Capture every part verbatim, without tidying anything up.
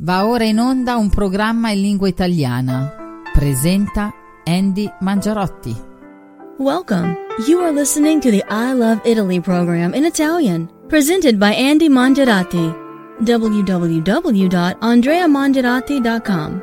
Va ora in onda un programma in lingua italiana. Presenta Andy Mangiarotti. Welcome. You are listening to the I Love Italy program in Italian, presented by Andy Mangiarotti. w w w dot andrea mangiarotti dot com.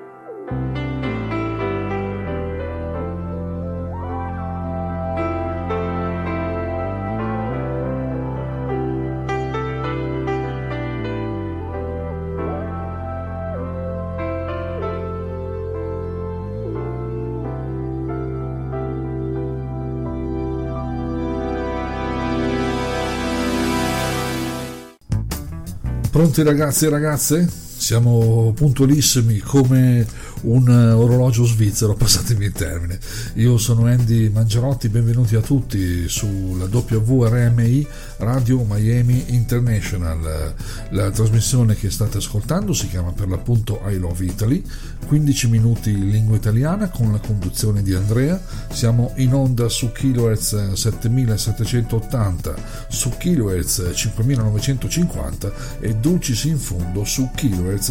Pronti ragazzi e ragazze? Siamo puntualissimi come un orologio svizzero, passatemi il termine. Io sono Andy Mangiarotti, benvenuti a tutti sulla W R M I Radio Miami International. La trasmissione che state ascoltando si chiama per l'appunto I Love Italy, quindici minuti in lingua italiana con la conduzione di Andrea. Siamo in onda su kilohertz settemilasettecentottanta, su kilohertz cinquemilanovecentocinquanta e dulcis in fondo su kilohertz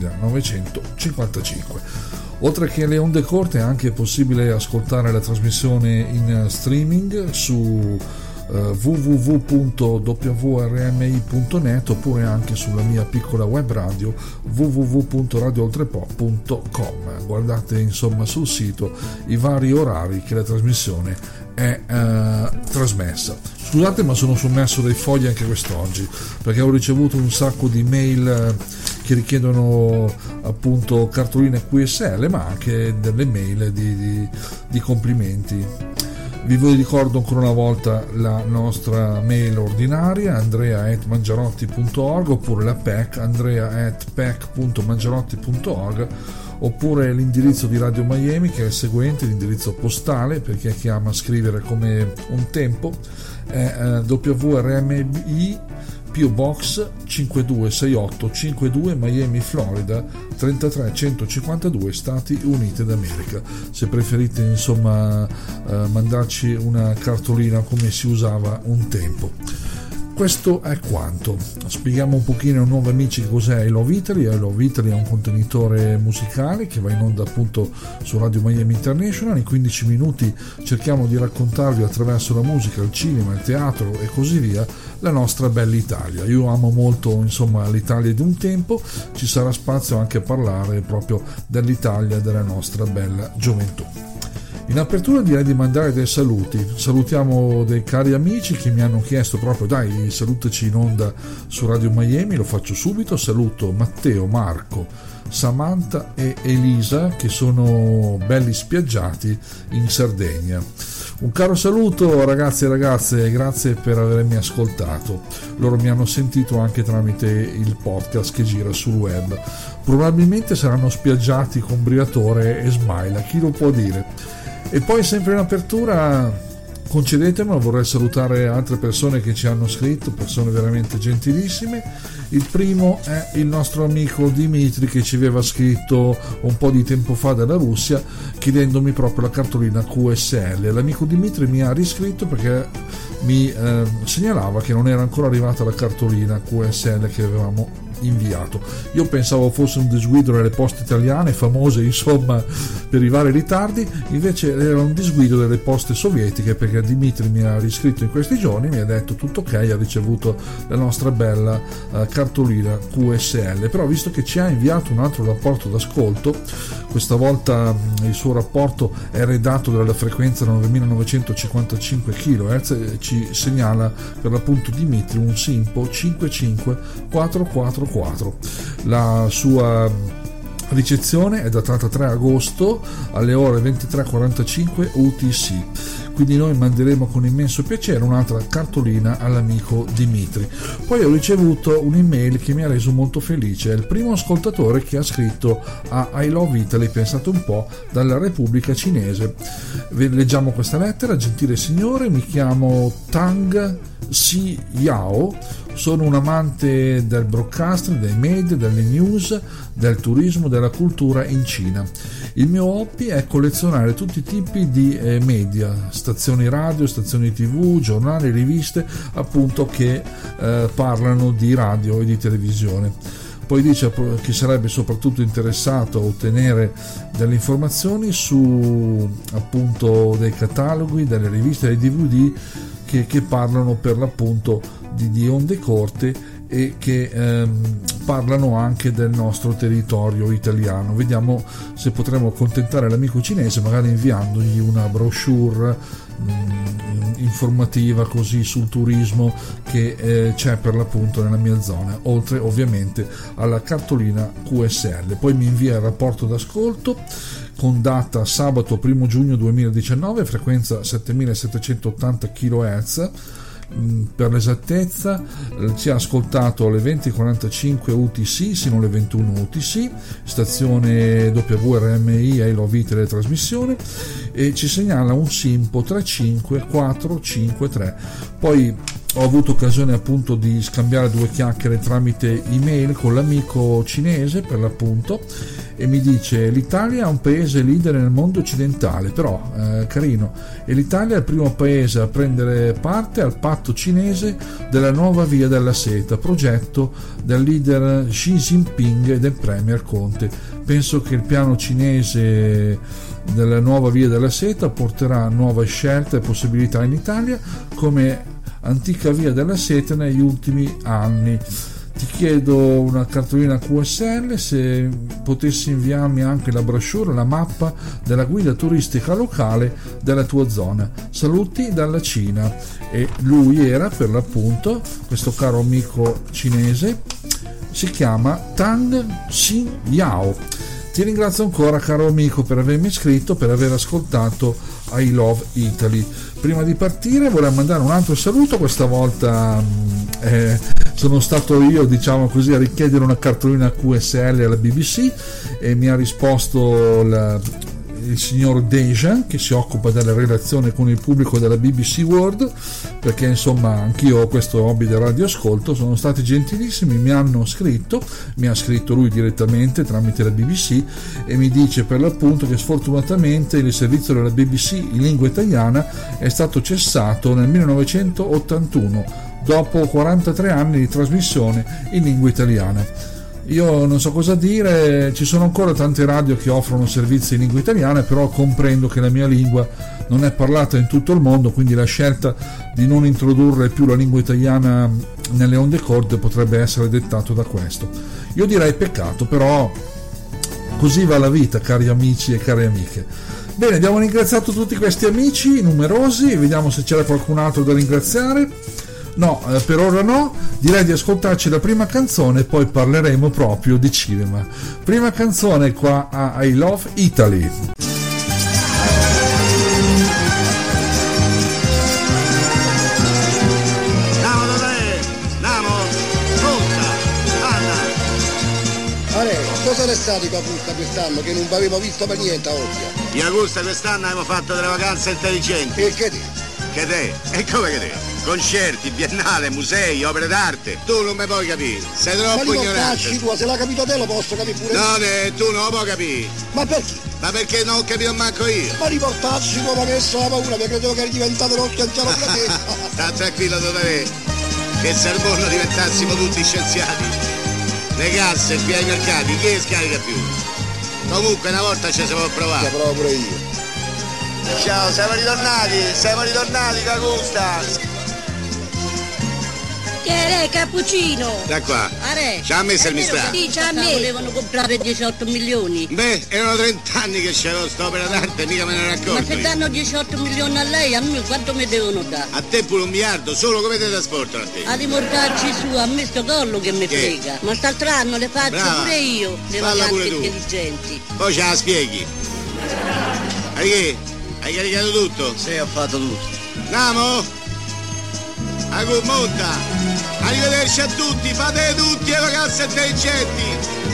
novemilanovecentocinquantacinque. Oltre che le onde corte è anche possibile ascoltare la trasmissione in streaming su uh, w w w punto w r m i punto net oppure anche sulla mia piccola web radio w w w punto radio oltrepo punto com. Guardate insomma sul sito i vari orari che la trasmissione è uh, trasmessa. Scusate, ma sono sommerso dai fogli anche quest'oggi perché ho ricevuto un sacco di mail uh, che richiedono appunto cartoline Q S L, ma anche delle mail di, di, di complimenti. Vi ricordo ancora una volta la nostra mail ordinaria andrea at mangiarotti punto org oppure la P E C andrea at p e c punto mangiarotti punto org oppure l'indirizzo di Radio Miami che è il seguente, l'indirizzo postale per chi che ama scrivere come un tempo è uh, W R M I P O Box cinquantadue sessantotto cinquantadue Miami, Florida trentatré centocinquantadue, Stati Uniti d'America. Se preferite insomma eh, mandarci una cartolina come si usava un tempo. Questo è quanto. Spieghiamo un pochino ai nuovi amici cos'è I Love Italy. I Love Italy è un contenitore musicale che va in onda appunto su Radio Miami International. In quindici minuti cerchiamo di raccontarvi attraverso la musica, il cinema, il teatro e così via la nostra bella Italia. Io amo molto insomma l'Italia di un tempo, ci sarà spazio anche a parlare proprio dell'Italia della nostra bella gioventù. In apertura direi di mandare dei saluti. Salutiamo dei cari amici che mi hanno chiesto proprio dai salutaci in onda su Radio Miami, lo faccio subito. Saluto Matteo, Marco, Samantha e Elisa che sono belli spiaggiati in Sardegna. Un caro saluto ragazzi e ragazze, grazie per avermi ascoltato. Loro mi hanno sentito anche tramite il podcast che gira sul web. Probabilmente saranno spiaggiati con Briatore e Smaila, chi lo può dire. E poi sempre in apertura concedetemelo, vorrei salutare altre persone che ci hanno scritto, persone veramente gentilissime. Il primo è il nostro amico Dimitri che ci aveva scritto un po' di tempo fa dalla Russia chiedendomi proprio la cartolina Q S L. L'amico Dimitri mi ha riscritto perché mi eh, segnalava che non era ancora arrivata la cartolina Q S L che avevamo inviato. Io pensavo fosse un disguido delle poste italiane famose insomma per i vari ritardi, invece era un disguido delle poste sovietiche perché Dimitri mi ha riscritto in questi giorni, mi ha detto tutto ok, ha ricevuto la nostra bella uh, cartolina Q S L. Però visto che ci ha inviato un altro rapporto d'ascolto, questa volta um, il suo rapporto è redatto dalla frequenza novemilanovecentocinquantacinque chilohertz, ci segnala per l'appunto Dimitri un Simpo cinquantacinque quattrocentoquarantaquattro. La sua ricezione è datata tre agosto alle ore ventitré e quarantacinque U T C. Quindi noi manderemo con immenso piacere un'altra cartolina all'amico Dimitri. Poi ho ricevuto un'email che mi ha reso molto felice. È il primo ascoltatore che ha scritto a I Love Italy, pensate un po', dalla Repubblica Cinese. Leggiamo questa lettera. Gentile signore, mi chiamo Tang Si Yao, sono un amante del broadcasting, dei media, delle news, del turismo, della cultura in Cina. Il mio hobby è collezionare tutti i tipi di eh, media, stazioni radio, stazioni tv, giornali, riviste appunto che eh, parlano di radio e di televisione. Poi dice che sarebbe soprattutto interessato a ottenere delle informazioni su appunto dei cataloghi, delle riviste, dei D V D che, che parlano per l'appunto di, di onde corte e che ehm, parlano anche del nostro territorio italiano. Vediamo se potremo accontentare l'amico cinese magari inviandogli una brochure mh, informativa così sul turismo che eh, c'è per l'appunto nella mia zona, oltre ovviamente alla cartolina Q S L. Poi mi invia il rapporto d'ascolto con data sabato primo giugno duemiladiciannove, frequenza settemilasettecentottanta chilohertz. Per l'esattezza ci ha ascoltato alle venti e quarantacinque U T C sino alle ventuno U T C, stazione W R M I I Love It teletrasmissione, e ci segnala un SINPO tre cinque quattro cinque tre. Poi ho avuto occasione appunto di scambiare due chiacchiere tramite email con l'amico cinese per l'appunto, e mi dice: l'Italia è un paese leader nel mondo occidentale, però eh, carino, e l'Italia è il primo paese a prendere parte al patto cinese della nuova via della seta, progetto del leader Xi Jinping e del premier Conte. Penso che il piano cinese della nuova via della seta porterà nuove scelte e possibilità in Italia come antica via della seta negli ultimi anni. Ti chiedo una cartolina Q S L, se potessi inviarmi anche la brochure, la mappa della guida turistica locale della tua zona. Saluti dalla Cina. E lui era per l'appunto, questo caro amico cinese, si chiama Tang Xin Yao. Ti ringrazio ancora, caro amico, per avermi iscritto, per aver ascoltato I Love Italy. Prima di partire vorrei mandare un altro saluto, questa volta eh, sono stato io, diciamo così, a richiedere una cartolina Q S L alla B B C e mi ha risposto la, il signor Dejan, che si occupa della relazione con il pubblico della B B C World, perché insomma anch'io ho questo hobby del radioascolto. Sono stati gentilissimi, mi hanno scritto, mi ha scritto lui direttamente tramite la B B C e mi dice per l'appunto che sfortunatamente il servizio della B B C in lingua italiana è stato cessato nel millenovecentottantuno dopo quarantatré anni di trasmissione in lingua italiana. Io non so cosa dire, ci sono ancora tante radio che offrono servizi in lingua italiana, però comprendo che la mia lingua non è parlata in tutto il mondo, quindi la scelta di non introdurre più la lingua italiana nelle onde corte potrebbe essere dettato da questo. Io direi peccato, però così va la vita, cari amici e care amiche. Bene, abbiamo ringraziato tutti questi amici numerosi, vediamo se c'era qualcun altro da ringraziare. No, eh, per ora no, direi di ascoltarci la prima canzone e poi parleremo proprio di cinema. Prima canzone qua a I Love Italy. Andiamo dov'è? Andiamo, frutta, Anna. Ale, cosa è stato con la frutta quest'anno che non avevo visto per niente a occhio? In Augusta quest'anno abbiamo fatto delle vacanze intelligenti. E che te? Che te? E come che te? Concerti, biennale, musei, opere d'arte. Tu non mi puoi capire, sei troppo ignorante. Tu, se l'ha capito te lo posso capire pure. No, ne, tu non lo puoi capire. Ma perché? Ma perché non ho capito manco io? Ma riportarci tu, ma che so la paura, perché credevo che eri diventato l'occhio anziano per te. Sta tranquillo Totale, che se al mondo diventassimo tutti scienziati. Le casse qui ai mercati, chi le scarica più? Comunque una volta ci siamo provati. Ci provo pure io. Ciao, siamo ritornati, siamo ritornati da Augusta. Che è cappuccino? Da qua. Are. Ci ha messo il mistero. Dice a me. Volevano comprare diciotto milioni. Beh, erano trent'anni che c'era st'opera d'arte, mica me ne ero accorto. Ma se danno diciotto milioni a lei, a me quanto mi devono dare? A te pure un miliardo, solo come te trasportano a te? A rimorcarci su, a me sto collo che mi Che? frega. Ma st'altro anno le faccio Brava. pure io, le Falla vacanze pure tu. intelligenti. Poi ce la spieghi. Hai che? Hai caricato tutto? Sì, ho fatto tutto. Andiamo? Agu, monta! Arrivederci a tutti, fate tutti le vacanze intelligenti!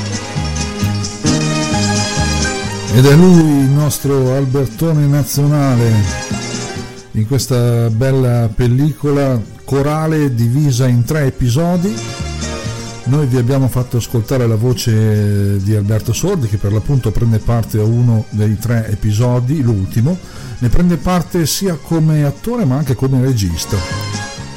Ed è lui il nostro Albertone nazionale in questa bella pellicola corale divisa in tre episodi. Noi vi abbiamo fatto ascoltare la voce di Alberto Sordi, che per l'appunto prende parte a uno dei tre episodi, l'ultimo. Ne prende parte sia come attore ma anche come regista.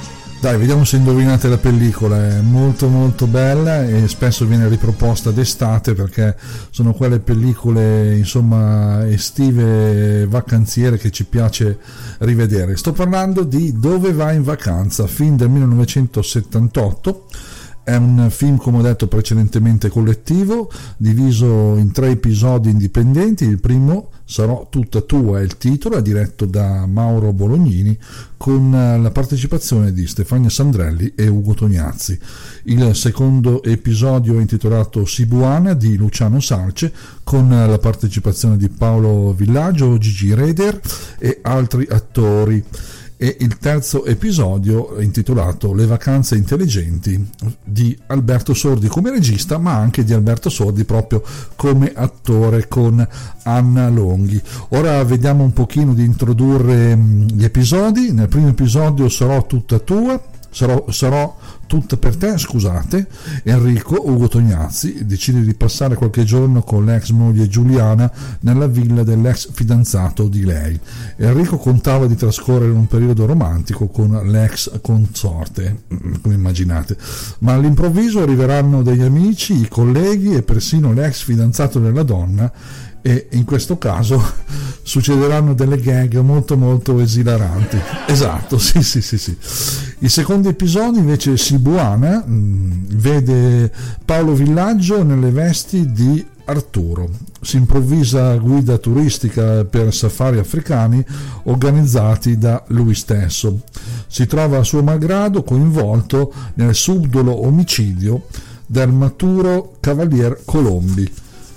Dai, vediamo se indovinate la pellicola. È molto molto bella e spesso viene riproposta d'estate, perché sono quelle pellicole insomma estive, vacanziere, che ci piace rivedere. Sto parlando di Dove vai in vacanza, film del millenovecentosettantotto. È un film, come ho detto precedentemente, collettivo, diviso in tre episodi indipendenti. Il primo, Sarò tutta tua, è il titolo, è diretto da Mauro Bolognini, con la partecipazione di Stefania Sandrelli e Ugo Tognazzi. Il secondo episodio è intitolato Sibuana, di Luciano Sarce, con la partecipazione di Paolo Villaggio, Gigi Reder e altri attori. E il terzo episodio è intitolato Le vacanze intelligenti, di Alberto Sordi come regista, ma anche di Alberto Sordi proprio come attore, con Anna Longhi. Ora vediamo un pochino di introdurre gli episodi. Nel primo episodio Sarò tutta tua, sarò, sarò tutta per te, scusate. Enrico, Ugo Tognazzi, decide di passare qualche giorno con l'ex moglie Giuliana nella villa dell'ex fidanzato di lei. Enrico contava di trascorrere un periodo romantico con l'ex consorte, come immaginate, ma all'improvviso arriveranno degli amici, i colleghi e persino l'ex fidanzato della donna, e in questo caso succederanno delle gag molto molto esilaranti. Esatto, sì sì sì sì. Il secondo episodio invece, Sibuana, mh, vede Paolo Villaggio nelle vesti di Arturo. Si improvvisa guida turistica per safari africani organizzati da lui stesso. Si trova a suo malgrado coinvolto nel subdolo omicidio del maturo Cavalier Colombi.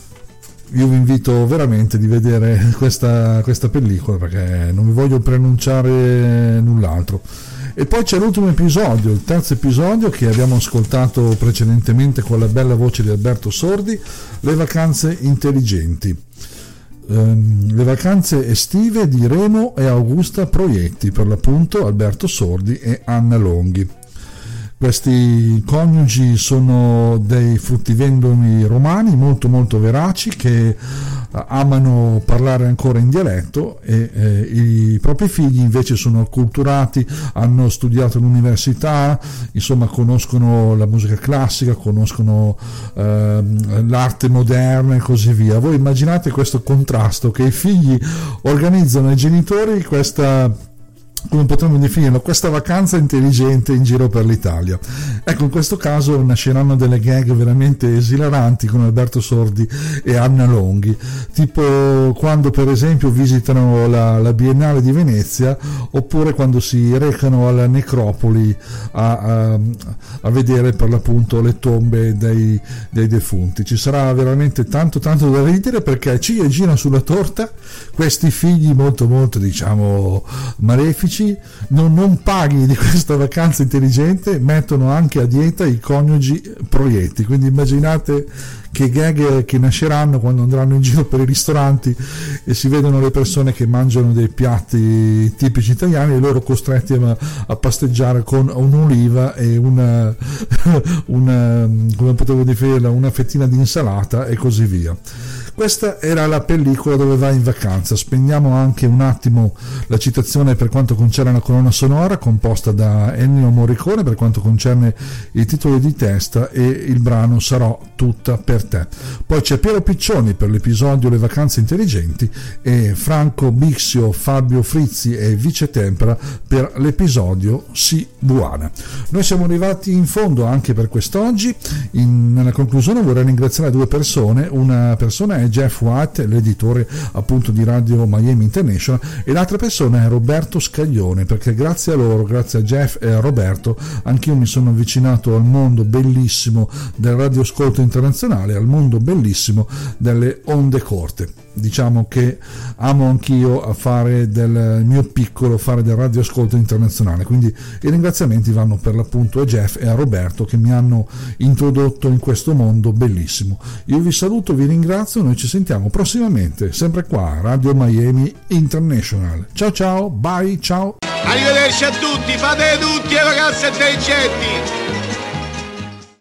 Io vi invito veramente di vedere questa, questa pellicola, perché non vi voglio pronunciare null'altro. E poi c'è l'ultimo episodio, il terzo episodio, che abbiamo ascoltato precedentemente con la bella voce di Alberto Sordi, Le vacanze intelligenti. Um, le vacanze estive di Remo e Augusta Proietti, per l'appunto Alberto Sordi e Anna Longhi. Questi coniugi sono dei fruttivendoli romani molto molto veraci, che amano parlare ancora in dialetto, e eh, i propri figli invece sono acculturati, hanno studiato all'università, insomma conoscono la musica classica, conoscono eh, l'arte moderna e così via. Voi immaginate questo contrasto, che i figli organizzano ai genitori questa, come potremmo definirlo, questa vacanza intelligente in giro per l'Italia. Ecco, in questo caso nasceranno delle gag veramente esilaranti con Alberto Sordi e Anna Longhi, tipo quando per esempio visitano la, la Biennale di Venezia, oppure quando si recano alla necropoli a, a, a vedere per l'appunto le tombe dei, dei defunti. Ci sarà veramente tanto tanto da ridere, perché ci e gira sulla torta questi figli molto molto diciamo malefici. Non, non paghi di questa vacanza intelligente, mettono anche a dieta i coniugi Proietti, quindi immaginate che gag che nasceranno quando andranno in giro per i ristoranti e si vedono le persone che mangiano dei piatti tipici italiani e loro costretti a, a pasteggiare con un'oliva e una, una come potevo definirla, una fettina di insalata e così via. Questa era la pellicola Dove vai in vacanza. Spegniamo anche un attimo la citazione per quanto concerne la colonna sonora, composta da Ennio Morricone per quanto concerne i titoli di testa, e il brano Sarò tutta per te. Poi c'è Piero Piccioni per l'episodio Le vacanze intelligenti e Franco Bixio, Fabio Frizzi e Vice Tempera per l'episodio Sibuana. Noi siamo arrivati in fondo anche per quest'oggi. In, nella conclusione vorrei ringraziare due persone. Una persona è Jeff White, l'editore appunto di Radio Miami International, e l'altra persona è Roberto Scaglione, perché grazie a loro, grazie a Jeff e a Roberto, anch'io mi sono avvicinato al mondo bellissimo del radioascolto internazionale, al mondo bellissimo delle onde corte. Diciamo che amo anch'io a fare del mio piccolo, fare del radioascolto internazionale, quindi i ringraziamenti vanno per l'appunto a Jeff e a Roberto, che mi hanno introdotto in questo mondo bellissimo. Io vi saluto, vi ringrazio, noi ci sentiamo prossimamente sempre qua, Radio Miami International. Ciao ciao, bye, ciao. Arrivederci a tutti, fate tutti le vacanze intelligenti.